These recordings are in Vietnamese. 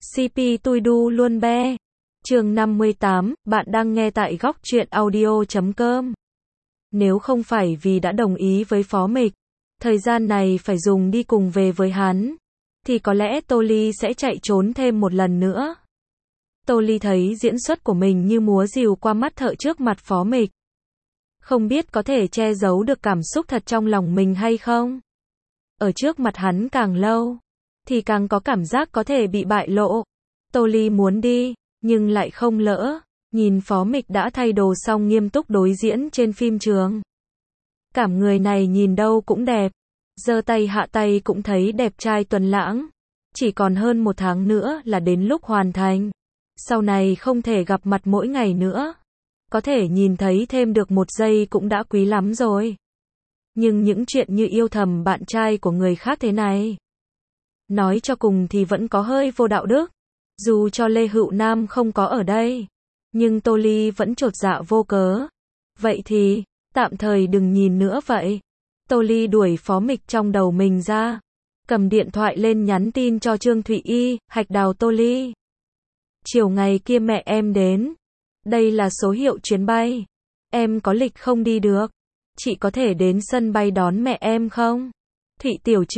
CP tui đu luôn be. Chương 58, bạn đang nghe tại góc truyện audio.com. Nếu không phải vì đã đồng ý với Phó Mịch, thời gian này phải dùng đi cùng về với hắn, thì có lẽ Tô Ly sẽ chạy trốn thêm một lần nữa. Tô Ly thấy diễn xuất của mình như múa rìu qua mắt thợ trước mặt Phó Mịch. Không biết có thể che giấu được cảm xúc thật trong lòng mình hay không? Ở trước mặt hắn càng lâu, thì càng có cảm giác có thể bị bại lộ. Tô Ly muốn đi, nhưng lại không lỡ. Nhìn Phó Mịch đã thay đồ xong nghiêm túc đối diễn trên phim trường. Cảm người này nhìn đâu cũng đẹp. Giơ tay hạ tay cũng thấy đẹp trai tuấn lãng. Chỉ còn hơn 1 tháng nữa là đến lúc hoàn thành. Sau này không thể gặp mặt mỗi ngày nữa. Có thể nhìn thấy thêm được 1 giây cũng đã quý lắm rồi. Nhưng những chuyện như yêu thầm bạn trai của người khác thế này, nói cho cùng thì vẫn có hơi vô đạo đức. Dù cho Lê Hữu Nam không có ở đây, nhưng Tô Ly vẫn chột dạ vô cớ. Vậy thì, tạm thời đừng nhìn nữa vậy. Tô Ly đuổi Phó Mịch trong đầu mình ra. Cầm điện thoại lên nhắn tin cho Trương Thụy Y, Hạch Đào Tô Ly. Chiều ngày kia mẹ em đến. Đây là số hiệu chuyến bay. Em có lịch không đi được. Chị có thể đến sân bay đón mẹ em không? Thụy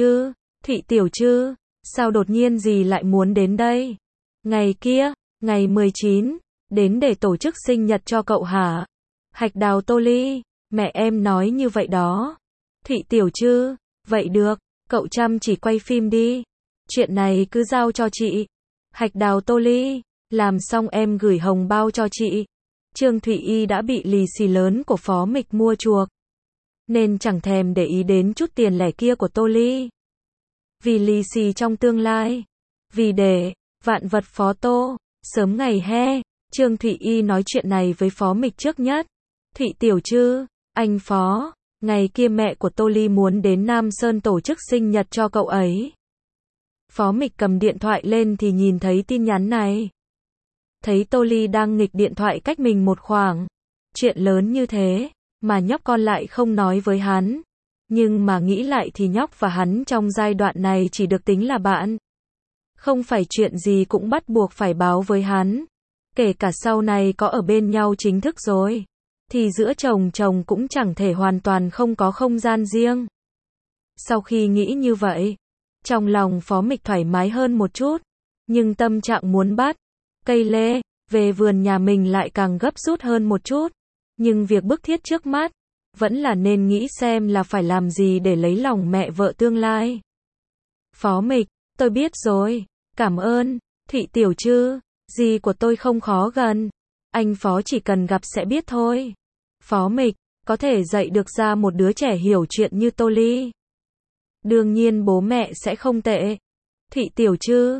Tiểu Trư, sao đột nhiên gì lại muốn đến đây? Ngày kia, ngày 19, đến để tổ chức sinh nhật cho cậu hả? Hạch Đào Tô Ly, mẹ em nói như vậy đó. Thụy Tiểu Trư, vậy được, cậu chăm chỉ quay phim đi. Chuyện này cứ giao cho chị. Hạch Đào Tô Ly, làm xong em gửi hồng bao cho chị. Trương Thụy Y đã bị lì xì lớn của Phó Mịch mua chuộc, nên chẳng thèm để ý đến chút tiền lẻ kia của Tô Ly. Vì lì xì trong tương lai, vì để vạn vật Phó Tô, sớm ngày he, Trương Thụy Y nói chuyện này với Phó Mịch trước nhất. Thụy Tiểu Trư, anh Phó, ngày kia mẹ của Tô Ly muốn đến Nam Sơn tổ chức sinh nhật cho cậu ấy. Phó Mịch cầm điện thoại lên thì nhìn thấy tin nhắn này. Thấy Tô Ly đang nghịch điện thoại cách mình một khoảng. Chuyện lớn như thế, mà nhóc con lại không nói với hắn. Nhưng mà nghĩ lại thì nhóc và hắn trong giai đoạn này chỉ được tính là bạn. Không phải chuyện gì cũng bắt buộc phải báo với hắn. Kể cả sau này có ở bên nhau chính thức rồi, thì giữa chồng chồng cũng chẳng thể hoàn toàn không có không gian riêng. Sau khi nghĩ như vậy, trong lòng Phó Mịch thoải mái hơn một chút. Nhưng tâm trạng muốn bắt cây lê về vườn nhà mình lại càng gấp rút hơn một chút. Nhưng việc bức thiết trước mắt vẫn là nên nghĩ xem là phải làm gì để lấy lòng mẹ vợ tương lai. Phó Mịch, tôi biết rồi, cảm ơn. Thụy Tiểu Trư, gì của tôi không khó gần. Anh Phó chỉ cần gặp sẽ biết thôi. Phó Mịch, có thể dạy được ra một đứa trẻ hiểu chuyện như Tô Ly. Đương nhiên bố mẹ sẽ không tệ. Thụy Tiểu Trư,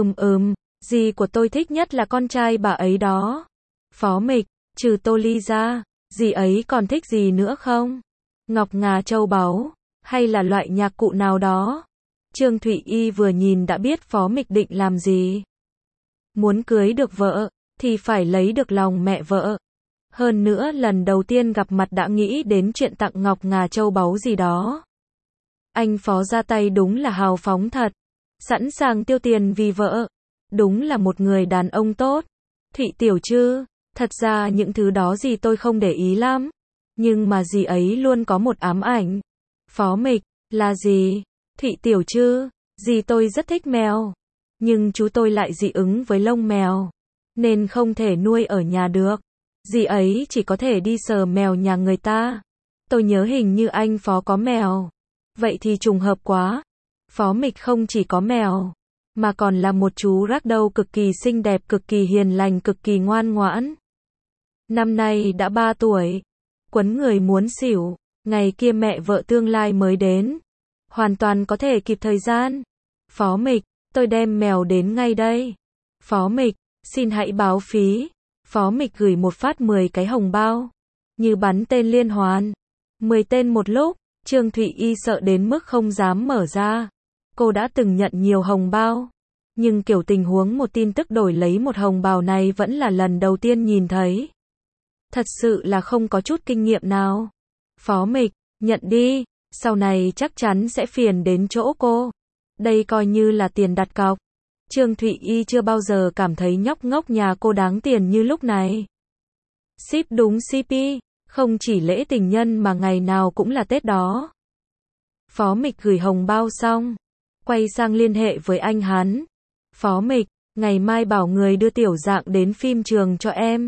gì của tôi thích nhất là con trai bà ấy đó. Phó Mịch, trừ Tô Ly ra, dì ấy còn thích gì nữa không? Ngọc ngà châu báu, hay là loại nhạc cụ nào đó? Trương Thụy Y vừa nhìn đã biết Phó Mịch định làm gì. Muốn cưới được vợ, thì phải lấy được lòng mẹ vợ. Hơn nữa lần đầu tiên gặp mặt đã nghĩ đến chuyện tặng ngọc ngà châu báu gì đó. Anh Phó ra tay đúng là hào phóng thật. Sẵn sàng tiêu tiền vì vợ. Đúng là một người đàn ông tốt. Thụy Tiểu Trư, thật ra những thứ đó gì tôi không để ý lắm. Nhưng mà dì ấy luôn có một ám ảnh. Phó Mịch, là gì? Thụy Tiểu Trư, dì tôi rất thích mèo. Nhưng chú tôi lại dị ứng với lông mèo, nên không thể nuôi ở nhà được. Dì ấy chỉ có thể đi sờ mèo nhà người ta. Tôi nhớ hình như anh Phó có mèo. Vậy thì trùng hợp quá. Phó Mịch không chỉ có mèo, mà còn là một chú ragdoll cực kỳ xinh đẹp, cực kỳ hiền lành, cực kỳ ngoan ngoãn. Năm nay đã 3 tuổi. Quấn người muốn xỉu. Ngày kia mẹ vợ tương lai mới đến. Hoàn toàn có thể kịp thời gian. Phó Mịch, tôi đem mèo đến ngay đây. Phó Mịch, xin hãy báo phí. Phó Mịch gửi một phát 10 cái hồng bao. Như bắn tên liên hoàn. 10 tên một lúc. Trương Thụy Y sợ đến mức không dám mở ra. Cô đã từng nhận nhiều hồng bao. Nhưng kiểu tình huống một tin tức đổi lấy một hồng bào này vẫn là lần đầu tiên nhìn thấy. Thật sự là không có chút kinh nghiệm nào. Phó Mịch, nhận đi. Sau này chắc chắn sẽ phiền đến chỗ cô. Đây coi như là tiền đặt cọc. Trương Thụy Y chưa bao giờ cảm thấy nhóc ngốc nhà cô đáng tiền như lúc này. Ship đúng CP, không chỉ lễ tình nhân mà ngày nào cũng là Tết đó. Phó Mịch gửi hồng bao xong, quay sang liên hệ với anh hắn. Phó Mịch, ngày mai bảo người đưa Tiểu Dạng đến phim trường cho em.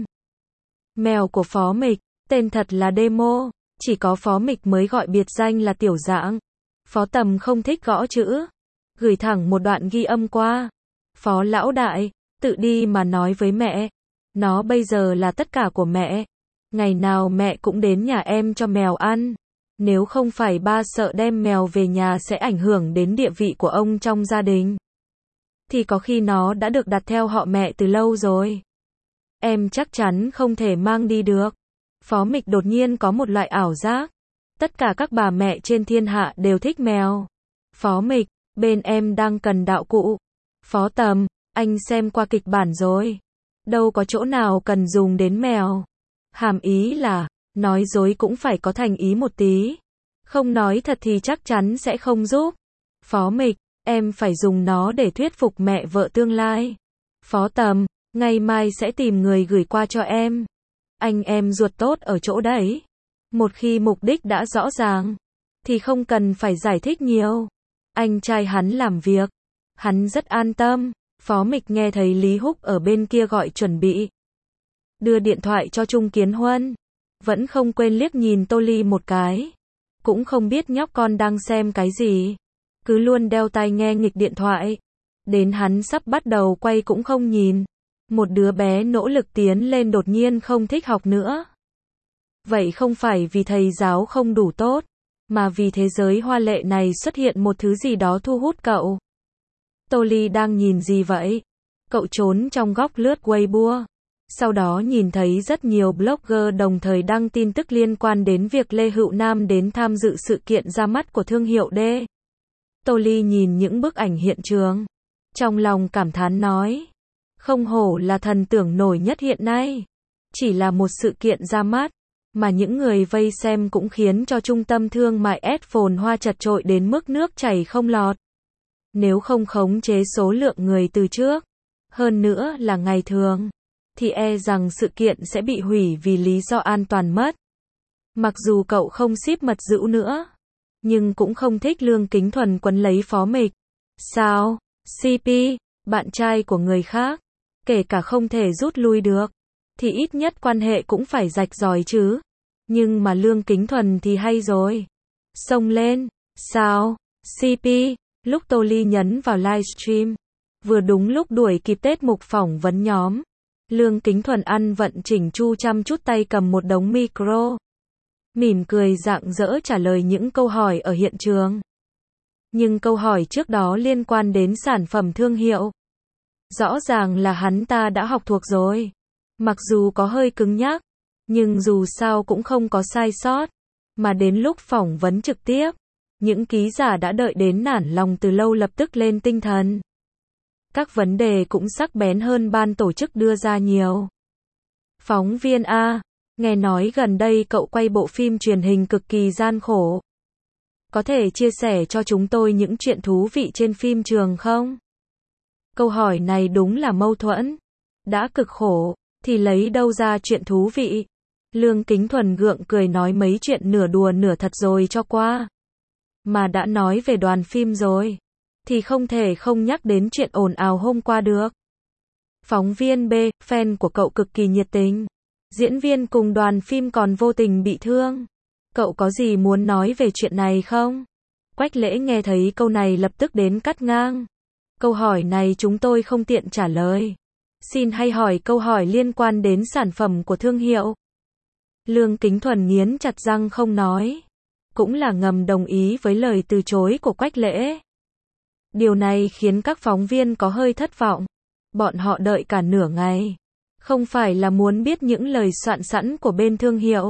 Mèo của Phó Mịch, tên thật là Demo, chỉ có Phó Mịch mới gọi biệt danh là Tiểu Dạng. Phó Tầm không thích gõ chữ, gửi thẳng một đoạn ghi âm qua. Phó lão đại, tự đi mà nói với mẹ. Nó bây giờ là tất cả của mẹ. Ngày nào mẹ cũng đến nhà em cho mèo ăn. Nếu không phải ba sợ đem mèo về nhà sẽ ảnh hưởng đến địa vị của ông trong gia đình, thì có khi nó đã được đặt theo họ mẹ từ lâu rồi. Em chắc chắn không thể mang đi được. Phó Mịch đột nhiên có một loại ảo giác. Tất cả các bà mẹ trên thiên hạ đều thích mèo. Phó Mịch, bên em đang cần đạo cụ. Phó Tầm, anh xem qua kịch bản rồi. Đâu có chỗ nào cần dùng đến mèo. Hàm ý là, nói dối cũng phải có thành ý một tí. Không nói thật thì chắc chắn sẽ không giúp. Phó Mịch, em phải dùng nó để thuyết phục mẹ vợ tương lai. Phó Tầm, ngày mai sẽ tìm người gửi qua cho em. Anh em ruột tốt ở chỗ đấy. Một khi mục đích đã rõ ràng, thì không cần phải giải thích nhiều. Anh trai hắn làm việc, hắn rất an tâm. Phó Mịch nghe thấy Lý Húc ở bên kia gọi chuẩn bị đưa điện thoại cho Trung Kiến Huân. Vẫn không quên liếc nhìn Tô Ly một cái. Cũng không biết nhóc con đang xem cái gì. Cứ luôn đeo tai nghe nghịch điện thoại. Đến hắn sắp bắt đầu quay cũng không nhìn. Một đứa bé nỗ lực tiến lên đột nhiên không thích học nữa. Vậy không phải vì thầy giáo không đủ tốt, mà vì thế giới hoa lệ này xuất hiện một thứ gì đó thu hút cậu. Tô Ly đang nhìn gì vậy? Cậu trốn trong góc lướt Weibo. Sau đó nhìn thấy rất nhiều blogger đồng thời đăng tin tức liên quan đến việc Lê Hữu Nam đến tham dự sự kiện ra mắt của thương hiệu D. Tô Ly nhìn những bức ảnh hiện trường, trong lòng cảm thán nói, không hổ là thần tượng nổi nhất hiện nay. Chỉ là một sự kiện ra mắt, mà những người vây xem cũng khiến cho trung tâm thương mại S phồn hoa chật chội đến mức nước chảy không lọt. Nếu không khống chế số lượng người từ trước, hơn nữa là ngày thường, thì e rằng sự kiện sẽ bị hủy vì lý do an toàn mất. Mặc dù cậu không ship Mật Dữ nữa, nhưng cũng không thích Lương Kính Thuần quấn lấy Phó Mịch. Sao? CP, bạn trai của người khác, kể cả không thể rút lui được, thì ít nhất quan hệ cũng phải rạch ròi chứ. Nhưng mà Lương Kính Thuần thì hay rồi. Xông lên. Sao? CP, lúc Tô Ly nhấn vào livestream, vừa đúng lúc đuổi kịp Tết mục phỏng vấn nhóm. Lương Kính Thuần ăn vận chỉnh chu chăm chút tay cầm một đống micro. Mỉm cười rạng rỡ trả lời những câu hỏi ở hiện trường. Nhưng câu hỏi trước đó liên quan đến sản phẩm thương hiệu. Rõ ràng là hắn ta đã học thuộc rồi. Mặc dù có hơi cứng nhắc, nhưng dù sao cũng không có sai sót. Mà đến lúc phỏng vấn trực tiếp, những ký giả đã đợi đến nản lòng từ lâu lập tức lên tinh thần. Các vấn đề cũng sắc bén hơn ban tổ chức đưa ra nhiều. Phóng viên A, nghe nói gần đây cậu quay bộ phim truyền hình cực kỳ gian khổ. Có thể chia sẻ cho chúng tôi những chuyện thú vị trên phim trường không? Câu hỏi này đúng là mâu thuẫn. Đã cực khổ, thì lấy đâu ra chuyện thú vị? Lương Kính Thuần gượng cười nói mấy chuyện nửa đùa nửa thật rồi cho qua. Mà đã nói về đoàn phim rồi, thì không thể không nhắc đến chuyện ồn ào hôm qua được. Phóng viên B, fan của cậu cực kỳ nhiệt tình. Diễn viên cùng đoàn phim còn vô tình bị thương. Cậu có gì muốn nói về chuyện này không? Quách Lễ nghe thấy câu này lập tức đến cắt ngang. Câu hỏi này chúng tôi không tiện trả lời. Xin hay hỏi câu hỏi liên quan đến sản phẩm của thương hiệu. Lương Kính Thuần nghiến chặt răng không nói. Cũng là ngầm đồng ý với lời từ chối của Quách Lễ. Điều này khiến các phóng viên có hơi thất vọng. Bọn họ đợi cả nửa ngày. Không phải là muốn biết những lời soạn sẵn của bên thương hiệu.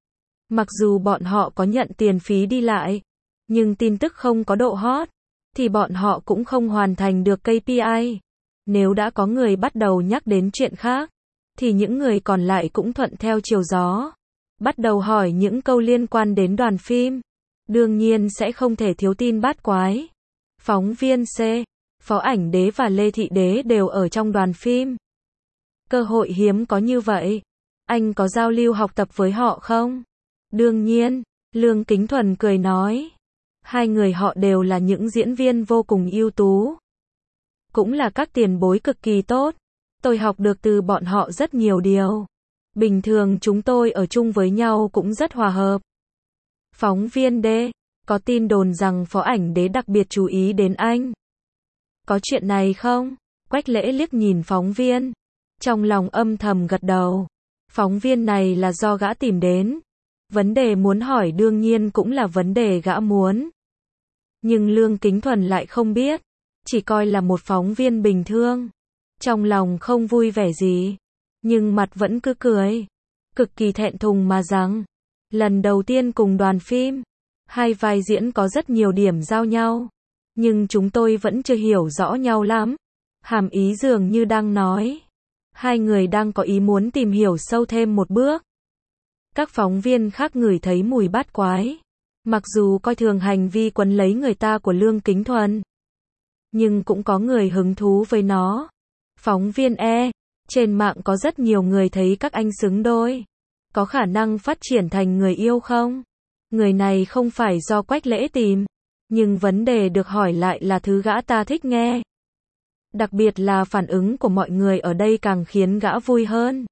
Mặc dù bọn họ có nhận tiền phí đi lại, nhưng tin tức không có độ hot, thì bọn họ cũng không hoàn thành được KPI. Nếu đã có người bắt đầu nhắc đến chuyện khác, thì những người còn lại cũng thuận theo chiều gió. Bắt đầu hỏi những câu liên quan đến đoàn phim. Đương nhiên sẽ không thể thiếu tin bát quái. Phóng viên C. Phó Ảnh Đế và Lê Thị Đế đều ở trong đoàn phim. Cơ hội hiếm có như vậy. Anh có giao lưu học tập với họ không? Đương nhiên, Lương Kính Thuần cười nói. Hai người họ đều là những diễn viên vô cùng ưu tú. Cũng là các tiền bối cực kỳ tốt. Tôi học được từ bọn họ rất nhiều điều. Bình thường chúng tôi ở chung với nhau cũng rất hòa hợp. Phóng viên D. Có tin đồn rằng Phó Ảnh Đế đặc biệt chú ý đến anh. Có chuyện này không? Quách Lễ liếc nhìn phóng viên. Trong lòng âm thầm gật đầu. Phóng viên này là do gã tìm đến. Vấn đề muốn hỏi đương nhiên cũng là vấn đề gã muốn. Nhưng Lương Kính Thuần lại không biết. Chỉ coi là một phóng viên bình thường. Trong lòng không vui vẻ gì. Nhưng mặt vẫn cứ cười. Cực kỳ thẹn thùng mà rằng. Lần đầu tiên cùng đoàn phim. Hai vai diễn có rất nhiều điểm giao nhau. Nhưng chúng tôi vẫn chưa hiểu rõ nhau lắm. Hàm ý dường như đang nói. Hai người đang có ý muốn tìm hiểu sâu thêm một bước. Các phóng viên khác ngửi thấy mùi bát quái. Mặc dù coi thường hành vi quấn lấy người ta của Lương Kính Thuần. Nhưng cũng có người hứng thú với nó. Phóng viên E. Trên mạng có rất nhiều người thấy các anh xứng đôi. Có khả năng phát triển thành người yêu không? Người này không phải do Quách Lễ tìm. Nhưng vấn đề được hỏi lại là thứ gã ta thích nghe. Đặc biệt là phản ứng của mọi người ở đây càng khiến gã vui hơn.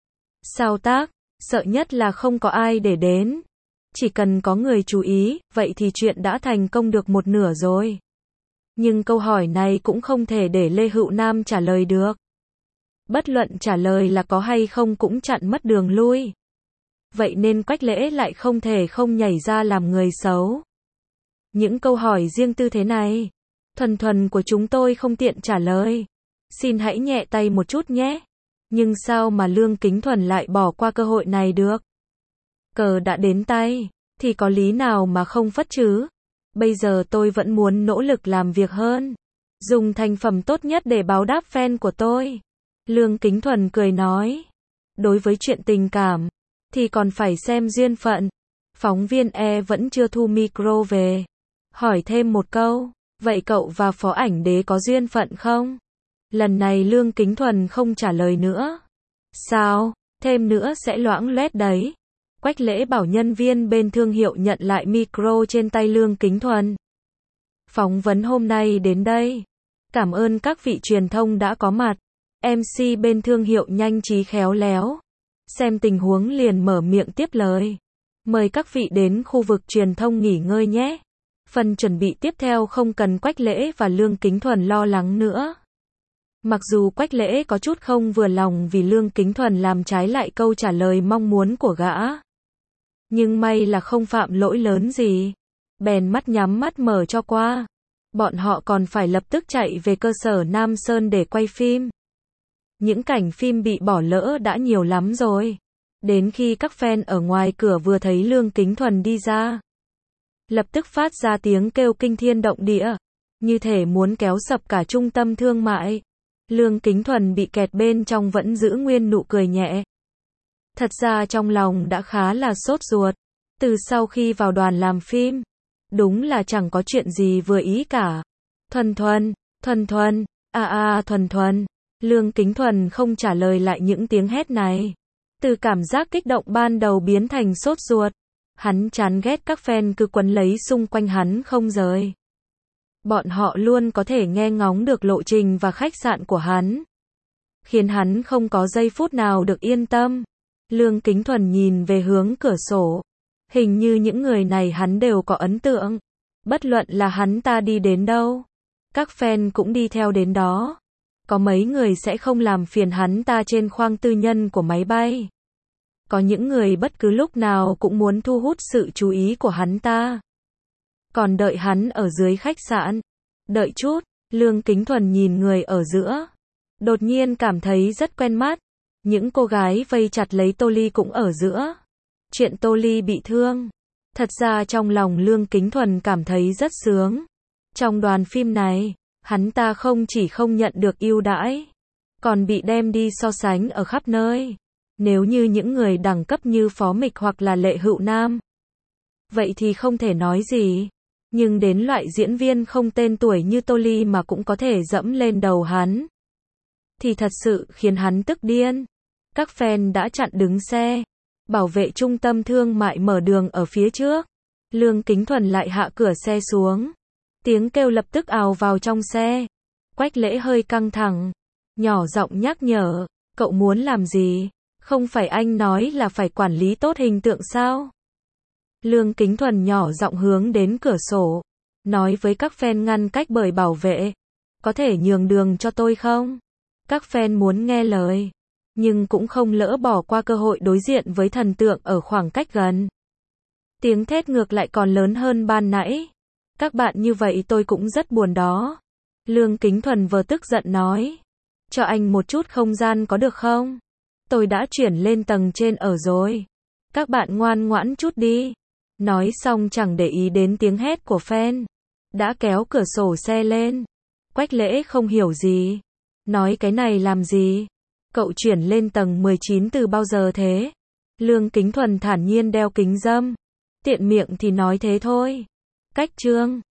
Sao tác, sợ nhất là không có ai để đến. Chỉ cần có người chú ý, vậy thì chuyện đã thành công được một nửa rồi. Nhưng câu hỏi này cũng không thể để Lê Hữu Nam trả lời được. Bất luận trả lời là có hay không cũng chặn mất đường lui. Vậy nên Quách Lễ lại không thể không nhảy ra làm người xấu. Những câu hỏi riêng tư thế này, thuần của chúng tôi không tiện trả lời. Xin hãy nhẹ tay một chút nhé. Nhưng sao mà Lương Kính Thuần lại bỏ qua cơ hội này được? Cờ đã đến tay, thì có lý nào mà không phất chứ? Bây giờ tôi vẫn muốn nỗ lực làm việc hơn. Dùng thành phẩm tốt nhất để báo đáp fan của tôi. Lương Kính Thuần cười nói. Đối với chuyện tình cảm, thì còn phải xem duyên phận. Phóng viên E vẫn chưa thu micro về. Hỏi thêm một câu, vậy cậu và Phó Ảnh Đế có duyên phận không? Lần này Lương Kính Thuần không trả lời nữa. Sao, thêm nữa sẽ loãng loét đấy. Quách Lễ bảo nhân viên bên thương hiệu nhận lại micro trên tay Lương Kính Thuần. Phỏng vấn hôm nay đến đây. Cảm ơn các vị truyền thông đã có mặt. MC bên thương hiệu nhanh trí khéo léo. Xem tình huống liền mở miệng tiếp lời. Mời các vị đến khu vực truyền thông nghỉ ngơi nhé. Phần chuẩn bị tiếp theo không cần Quách Lễ và Lương Kính Thuần lo lắng nữa. Mặc dù Quách Lễ có chút không vừa lòng vì Lương Kính Thuần làm trái lại câu trả lời mong muốn của gã. Nhưng may là không phạm lỗi lớn gì. Bèn mắt nhắm mắt mở cho qua. Bọn họ còn phải lập tức chạy về cơ sở Nam Sơn để quay phim. Những cảnh phim bị bỏ lỡ đã nhiều lắm rồi. Đến khi các fan ở ngoài cửa vừa thấy Lương Kính Thuần đi ra, lập tức phát ra tiếng kêu kinh thiên động địa, như thể muốn kéo sập cả trung tâm thương mại. Lương Kính Thuần bị kẹt bên trong vẫn giữ nguyên nụ cười nhẹ. Thật ra trong lòng đã khá là sốt ruột. Từ sau khi vào đoàn làm phim, đúng là chẳng có chuyện gì vừa ý cả. Thuần, Thuần. Lương Kính Thuần không trả lời lại những tiếng hét này. Từ cảm giác kích động ban đầu biến thành sốt ruột. Hắn chán ghét các fan cứ quấn lấy xung quanh hắn không rời. Bọn họ luôn có thể nghe ngóng được lộ trình và khách sạn của hắn, khiến hắn không có giây phút nào được yên tâm. Lương Kính Thuần nhìn về hướng cửa sổ. Hình như những người này hắn đều có ấn tượng. Bất luận là hắn ta đi đến đâu, các fan cũng đi theo đến đó. Có mấy người sẽ không làm phiền hắn ta trên khoang tư nhân của máy bay. Có những người bất cứ lúc nào cũng muốn thu hút sự chú ý của hắn ta. Còn đợi hắn ở dưới khách sạn. Đợi chút, Lương Kính Thuần nhìn người ở giữa. Đột nhiên cảm thấy rất quen mắt. Những cô gái vây chặt lấy Tô Ly cũng ở giữa. Chuyện Tô Ly bị thương. Thật ra trong lòng Lương Kính Thuần cảm thấy rất sướng. Trong đoàn phim này, hắn ta không chỉ không nhận được ưu đãi, còn bị đem đi so sánh ở khắp nơi. Nếu như những người đẳng cấp như Phó Mịch hoặc là Lệ Hữu Nam, vậy thì không thể nói gì. Nhưng đến loại diễn viên không tên tuổi như Tô Ly mà cũng có thể dẫm lên đầu hắn, thì thật sự khiến hắn tức điên. Các fan đã chặn đứng xe. Bảo vệ trung tâm thương mại mở đường ở phía trước. Lương Kính Thuần lại hạ cửa xe xuống. Tiếng kêu lập tức ào vào trong xe. Quách Lễ hơi căng thẳng, nhỏ giọng nhắc nhở, cậu muốn làm gì? Không phải anh nói là phải quản lý tốt hình tượng sao? Lương Kính Thuần nhỏ giọng hướng đến cửa sổ, nói với các fan ngăn cách bởi bảo vệ. Có thể nhường đường cho tôi không? Các fan muốn nghe lời, nhưng cũng không lỡ bỏ qua cơ hội đối diện với thần tượng ở khoảng cách gần. Tiếng thét ngược lại còn lớn hơn ban nãy. Các bạn như vậy tôi cũng rất buồn đó. Lương Kính Thuần vừa tức giận nói. Cho anh một chút không gian có được không? Tôi đã chuyển lên tầng trên ở rồi. Các bạn ngoan ngoãn chút đi. Nói xong chẳng để ý đến tiếng hét của fan. Đã kéo cửa sổ xe lên. Quách Lễ không hiểu gì. Nói cái này làm gì? Cậu chuyển lên tầng 19 từ bao giờ thế? Lương Kính Thuần thản nhiên đeo kính râm. Tiện miệng thì nói thế thôi. Cách Trương.